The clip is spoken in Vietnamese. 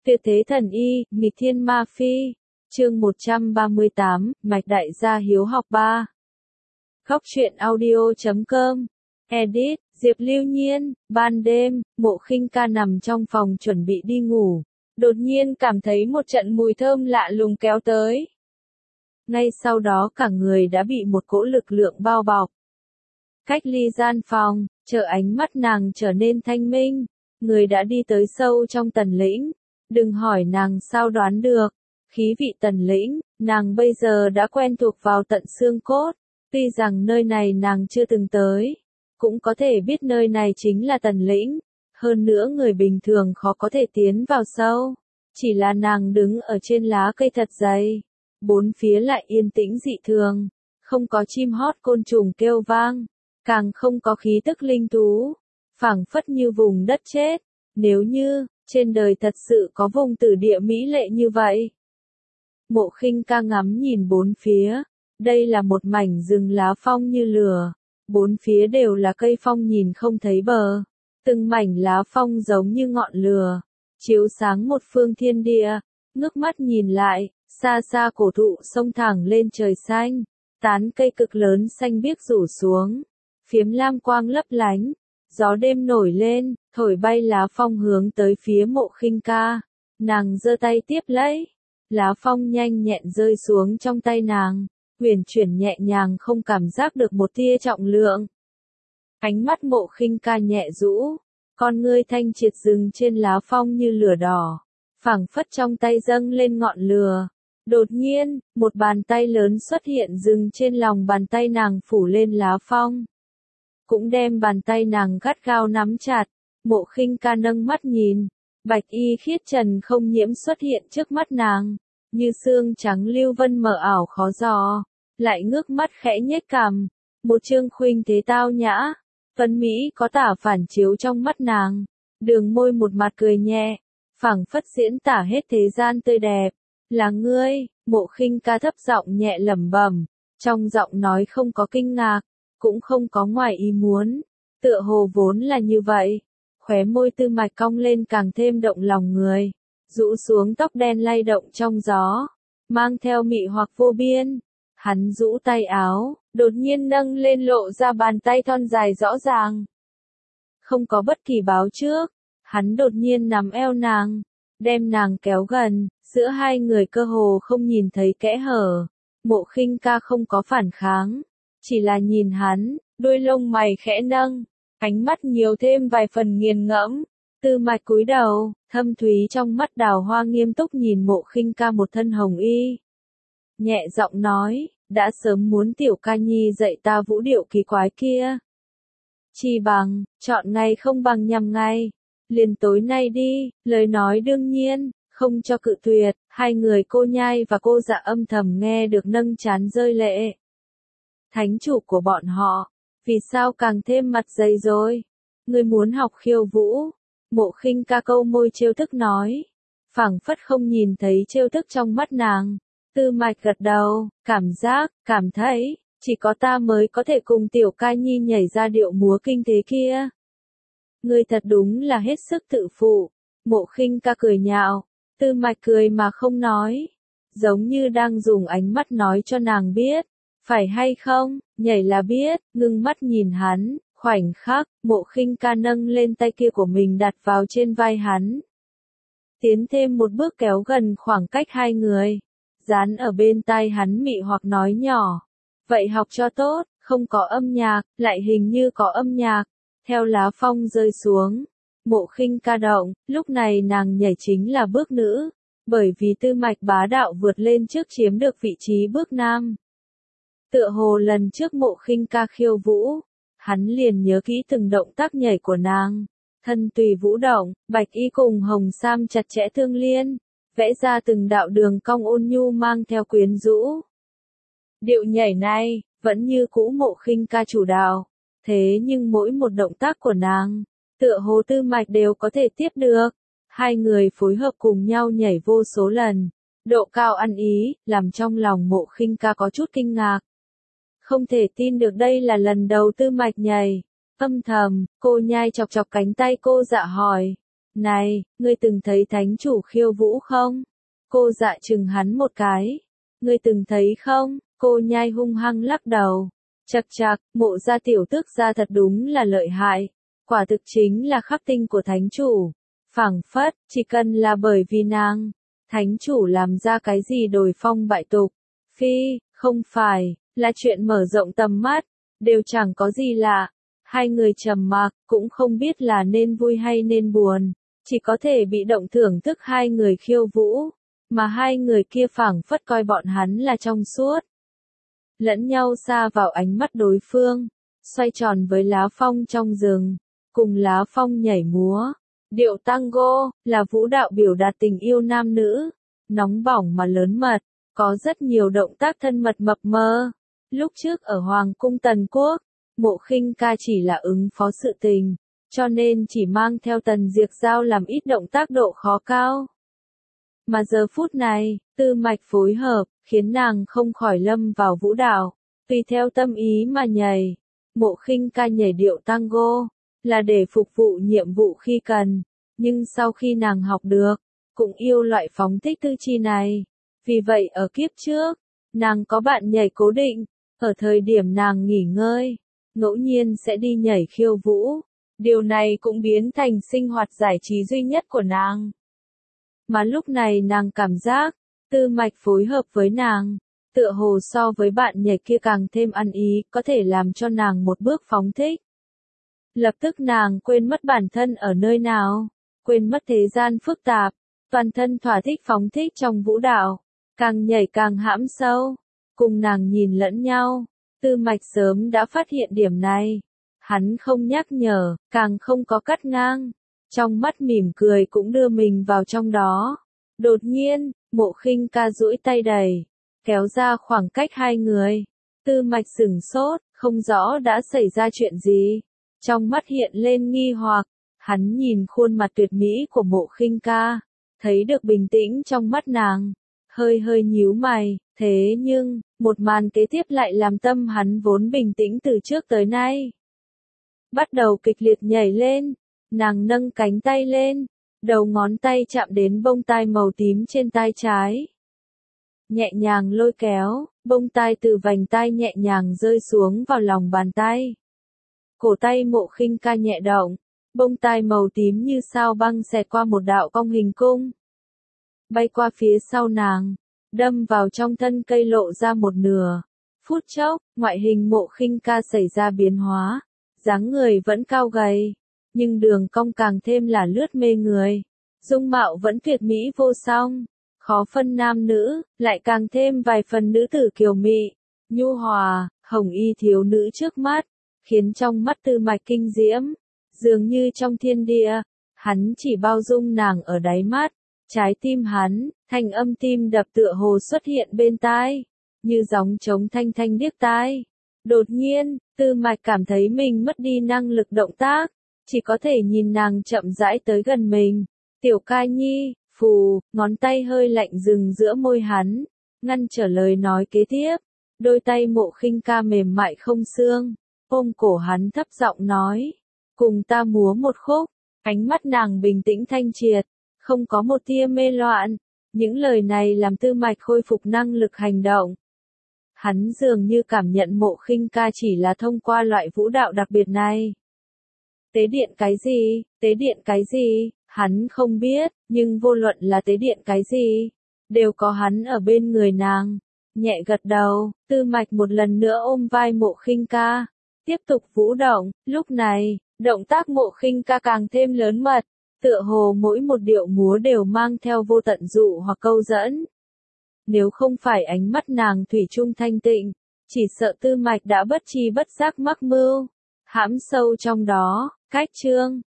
Tuyệt thế thần y, nghịch thiên ma phi. Chương 138, Mạch Đại gia hiếu học 3. Góc truyện audio.com. Edit, Diệp Lưu Nhiên. Ban đêm, Mộ Khinh Ca nằm trong phòng chuẩn bị đi ngủ. Đột nhiên cảm thấy một trận mùi thơm lạ lùng kéo tới. Ngay sau đó cả người đã bị một cỗ lực lượng bao bọc. Cách ly gian phòng, chờ ánh mắt nàng trở nên thanh minh. Người đã đi tới sâu trong Tần Lĩnh. Đừng hỏi nàng sao đoán được. Khí vị Tần Lĩnh, nàng bây giờ đã quen thuộc vào tận xương cốt. Tuy rằng nơi này nàng chưa từng tới, cũng có thể biết nơi này chính là Tần Lĩnh. Hơn nữa người bình thường khó có thể tiến vào sâu. Chỉ là nàng đứng ở trên lá cây thật dày. Bốn phía lại yên tĩnh dị thường. Không có chim hót côn trùng kêu vang. Càng không có khí tức linh thú. Phảng phất như vùng đất chết. Nếu như, trên đời thật sự có vùng tử địa mỹ lệ như vậy. Mộ Khinh Ca ngắm nhìn bốn phía. Đây là một mảnh rừng lá phong như lửa. Bốn phía đều là cây phong nhìn không thấy bờ. Từng mảnh lá phong giống như ngọn lửa. Chiếu sáng một phương thiên địa. Ngước mắt nhìn lại, xa xa cổ thụ xông thẳng lên trời xanh. Tán cây cực lớn xanh biếc rủ xuống. Phiếm lam quang lấp lánh. Gió đêm nổi lên, thổi bay lá phong hướng tới phía Mộ Khinh Ca. Nàng giơ tay tiếp lấy. Lá phong nhanh nhẹn rơi xuống trong tay nàng. Huyền chuyển nhẹ nhàng không cảm giác được một tia trọng lượng. Ánh mắt Mộ Khinh Ca nhẹ rũ. Con ngươi thanh triệt dừng trên lá phong như lửa đỏ. Phảng phất trong tay dâng lên ngọn lửa. Đột nhiên, một bàn tay lớn xuất hiện dừng trên lòng bàn tay nàng phủ lên lá phong. Cũng đem bàn tay nàng gắt gao nắm chặt. Mộ Khinh Ca nâng mắt nhìn. Bạch y khiết trần không nhiễm xuất hiện trước mắt nàng. Như xương trắng lưu vân mờ ảo khó dò. Lại ngước mắt khẽ nhếch cằm. Một trương khuynh thế tao nhã. Tuấn Mỹ có tả phản chiếu trong mắt nàng. Đường môi một mặt cười nhẹ. Phảng phất diễn tả hết thế gian tươi đẹp. Là ngươi, Mộ Khinh Ca thấp giọng nhẹ lẩm bẩm. Trong giọng nói không có kinh ngạc. Cũng không có ngoài ý muốn. Tựa hồ vốn là như vậy. Khóe môi Tư Mạch cong lên càng thêm động lòng người. Rũ xuống tóc đen lay động trong gió. Mang theo mị hoặc vô biên. Hắn rũ tay áo, đột nhiên nâng lên lộ ra bàn tay thon dài rõ ràng. Không có bất kỳ báo trước. Hắn đột nhiên nắm eo nàng. Đem nàng kéo gần. Giữa hai người cơ hồ không nhìn thấy kẽ hở. Mộ Khinh Ca không có phản kháng. Chỉ là nhìn hắn, đôi lông mày khẽ nâng, ánh mắt nhiều thêm vài phần nghiền ngẫm. Tư Mạch cúi đầu, thâm thúy trong mắt đào hoa nghiêm túc nhìn Mộ Khinh Ca một thân hồng y. Nhẹ giọng nói, đã sớm muốn Tiểu Ca Nhi dạy ta vũ điệu kỳ quái kia. Chi bằng, chọn ngày không bằng nhằm ngày. Liền tối nay đi, lời nói đương nhiên, không cho cự tuyệt. Hai người cô nhai và cô dạ âm thầm nghe được nâng trán rơi lệ. Thánh chủ của bọn họ, vì sao càng thêm mặt dày rồi? Ngươi muốn học khiêu vũ? Mộ Khinh Ca câu môi trêu thức nói. Phảng phất không nhìn thấy trêu thức trong mắt nàng. Tư Mạch gật đầu, cảm thấy, chỉ có ta mới có thể cùng Tiểu Ca Nhi nhảy ra điệu múa kinh thế kia. Ngươi thật đúng là hết sức tự phụ. Mộ Khinh Ca cười nhạo. Tư Mạch cười mà không nói. Giống như đang dùng ánh mắt nói cho nàng biết. Phải hay không, nhảy là biết, ngưng mắt nhìn hắn, khoảnh khắc, Mộ Khinh Ca nâng lên tay kia của mình đặt vào trên vai hắn. Tiến thêm một bước kéo gần khoảng cách hai người. Dán ở bên tai hắn mị hoặc nói nhỏ. Vậy học cho tốt, không có âm nhạc, lại hình như có âm nhạc. Theo lá phong rơi xuống. Mộ Khinh Ca động, lúc này nàng nhảy chính là bước nữ. Bởi vì Tư Mạch bá đạo vượt lên trước chiếm được vị trí bước nam. Tựa hồ lần trước Mộ Khinh Ca khiêu vũ, hắn liền nhớ kỹ từng động tác nhảy của nàng. Thân tùy vũ động, bạch y cùng hồng sam chặt chẽ tương liên, vẽ ra từng đạo đường cong ôn nhu mang theo quyến rũ. Điệu nhảy này, vẫn như cũ Mộ Khinh Ca chủ đạo, thế nhưng mỗi một động tác của nàng, tựa hồ Tư Mạch đều có thể tiếp được. Hai người phối hợp cùng nhau nhảy vô số lần, độ cao ăn ý, làm trong lòng Mộ Khinh Ca có chút kinh ngạc. Không thể tin được đây là lần đầu Tư Mạch nhảy. Âm thầm, cô nhai chọc chọc cánh tay cô dạ hỏi. Này, ngươi từng thấy thánh chủ khiêu vũ không? Cô dạ chừng hắn một cái. Ngươi từng thấy không? Cô nhai hung hăng lắc đầu. Chậc chậc, Mộ gia tiểu tước gia thật đúng là lợi hại. Quả thực chính là khắc tinh của thánh chủ. Phảng phất, chỉ cần là bởi vì nàng, thánh chủ làm ra cái gì đồi phong bại tục. Phi, không phải, là chuyện mở rộng tầm mắt, đều chẳng có gì lạ. Hai người trầm mặc, cũng không biết là nên vui hay nên buồn, chỉ có thể bị động thưởng thức hai người khiêu vũ, mà hai người kia phảng phất coi bọn hắn là trong suốt. Lẫn nhau xa vào ánh mắt đối phương, xoay tròn với lá phong trong rừng, cùng lá phong nhảy múa. Điệu tango là vũ đạo biểu đạt tình yêu nam nữ, nóng bỏng mà lớn mật, có rất nhiều động tác thân mật mập mơ. Lúc trước ở Hoàng cung Tần Quốc, Mộ Khinh Ca chỉ là ứng phó sự tình, cho nên chỉ mang theo Tần Diệc Giao làm ít động tác độ khó cao. Mà giờ phút này, tư mạch phối hợp, khiến nàng không khỏi lâm vào vũ đạo, tùy theo tâm ý mà nhảy. Mộ Khinh Ca nhảy điệu tango, là để phục vụ nhiệm vụ khi cần, nhưng sau khi nàng học được, cũng yêu loại phóng thích tư chi này. Vì vậy ở kiếp trước, nàng có bạn nhảy cố định, ở thời điểm nàng nghỉ ngơi, ngẫu nhiên sẽ đi nhảy khiêu vũ. Điều này cũng biến thành sinh hoạt giải trí duy nhất của nàng. Mà lúc này nàng cảm giác, tư mạch phối hợp với nàng, tựa hồ so với bạn nhảy kia càng thêm ăn ý, có thể làm cho nàng một bước phóng thích. Lập tức nàng quên mất bản thân ở nơi nào, quên mất thế gian phức tạp, toàn thân thỏa thích phóng thích trong vũ đạo, càng nhảy càng hãm sâu, cùng nàng nhìn lẫn nhau. Tư mạch sớm đã phát hiện điểm này, hắn không nhắc nhở, càng không có cắt ngang, trong mắt mỉm cười cũng đưa mình vào trong đó. Đột nhiên, Mộ Khinh Ca duỗi tay đẩy, kéo ra khoảng cách hai người. Tư mạch sửng sốt, không rõ đã xảy ra chuyện gì. Trong mắt hiện lên nghi hoặc, hắn nhìn khuôn mặt tuyệt mỹ của Mộ Khinh Ca, thấy được bình tĩnh trong mắt nàng, hơi hơi nhíu mày, thế nhưng, một màn kế tiếp lại làm tâm hắn vốn bình tĩnh từ trước tới nay bắt đầu kịch liệt nhảy lên. Nàng nâng cánh tay lên, đầu ngón tay chạm đến bông tai màu tím trên tai trái. Nhẹ nhàng lôi kéo, bông tai từ vành tai nhẹ nhàng rơi xuống vào lòng bàn tay. Cổ tay Mộ Khinh Ca nhẹ động, bông tai màu tím như sao băng xẹt qua một đạo cong hình cung, bay qua phía sau nàng, đâm vào trong thân cây lộ ra một nửa. Phút chốc, ngoại hình Mộ Khinh Ca xảy ra biến hóa, dáng người vẫn cao gầy, nhưng đường cong càng thêm là lướt mê người. Dung mạo vẫn tuyệt mỹ vô song, khó phân nam nữ, lại càng thêm vài phần nữ tử kiều mị, nhu hòa, hồng y thiếu nữ trước mắt, khiến trong mắt tư mạch kinh diễm, dường như trong thiên địa, hắn chỉ bao dung nàng ở đáy mắt. Trái tim hắn, thanh âm tim đập tựa hồ xuất hiện bên tai, như gióng trống thanh thanh điếc tai. Đột nhiên, tư mạch cảm thấy mình mất đi năng lực động tác, chỉ có thể nhìn nàng chậm rãi tới gần mình. Tiểu Ca Nhi, phù, ngón tay hơi lạnh dừng giữa môi hắn, ngăn trở lời nói kế tiếp. Đôi tay Mộ Khinh Ca mềm mại không xương, ôm cổ hắn thấp giọng nói, cùng ta múa một khúc. Ánh mắt nàng bình tĩnh thanh triệt, không có một tia mê loạn. Những lời này làm tư mạch khôi phục năng lực hành động. Hắn dường như cảm nhận Mộ Khinh Ca chỉ là thông qua loại vũ đạo đặc biệt này. Tế điện cái gì, tế điện cái gì, hắn không biết, nhưng vô luận là tế điện cái gì, đều có hắn ở bên người nàng. Nhẹ gật đầu, tư mạch một lần nữa ôm vai Mộ Khinh Ca, tiếp tục vũ động. Lúc này, động tác Mộ Khinh Ca càng thêm lớn mật, tựa hồ mỗi một điệu múa đều mang theo vô tận dụ hoặc câu dẫn. Nếu không phải ánh mắt nàng thủy chung thanh tịnh, chỉ sợ tư mạch đã bất tri bất giác mắc mưu, hãm sâu trong đó. Cách chương